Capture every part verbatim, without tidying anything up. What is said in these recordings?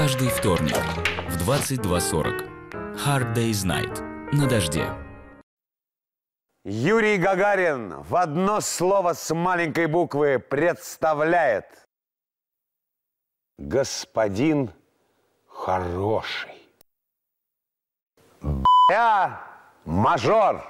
Каждый вторник в двадцать два сорок. Hard Day's Night. На дожде. Юрий Гагарин в одно слово с маленькой буквы представляет: господин хороший. Б***я мажор.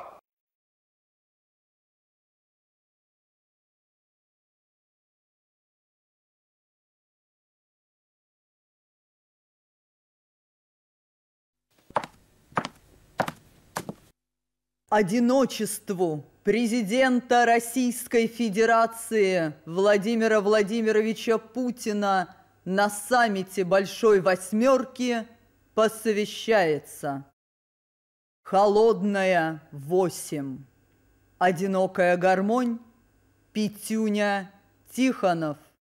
Одиночеству президента Российской Федерации Владимира Владимировича Путина на саммите Большой Восьмерки посвящается. Холодная восемь. Одинокая гармонь. Петюня Тихонов.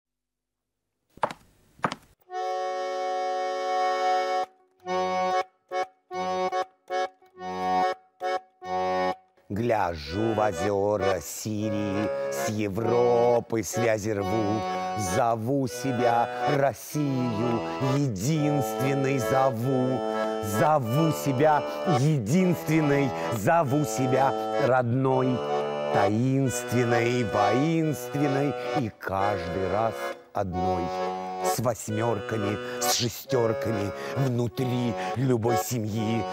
Гляжу в озера Сирии, с Европы связи рву. Зову себя Россию, единственной зову. Зову себя единственной, зову себя родной, таинственной, воинственной и каждый раз одной. С восьмерками, с шестерками внутри любой семьи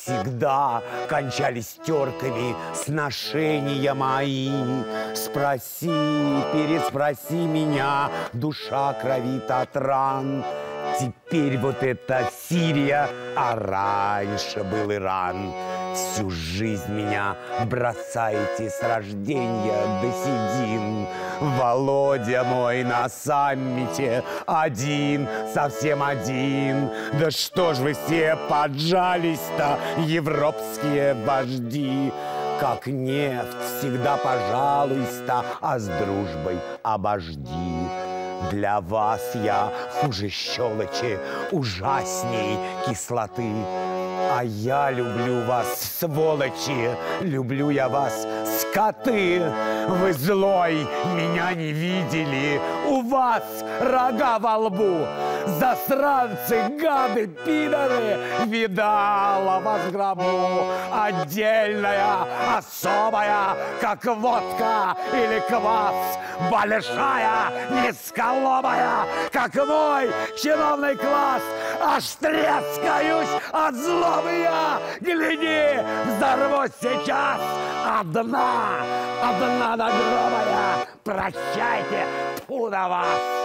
всегда кончались терками сношения мои. Спроси, переспроси меня, душа кровит от ран. Теперь вот это Сирия, а раньше был Иран. Всю жизнь меня бросаете с рождения до седин. Володя мой на саммите один, совсем один. Да что ж вы все поджались-то, европские вожди? Как нефть всегда пожалуйста, а с дружбой обожди. Для вас я хуже щелочи, ужасней кислоты. А я люблю вас, сволочи, люблю я вас, скоты. Вы злой, меня не видели, у вас рога во лбу. Засранцы, гады, пидоры, видала вас в гробу. Отдельная, особая, как водка или квас. Большая, низколобая, как мой чиновный класс. Аж трескаюсь от злобы я, гляди, взорвусь сейчас. Одна, одна до гроба я, прощайте, тьфу на вас.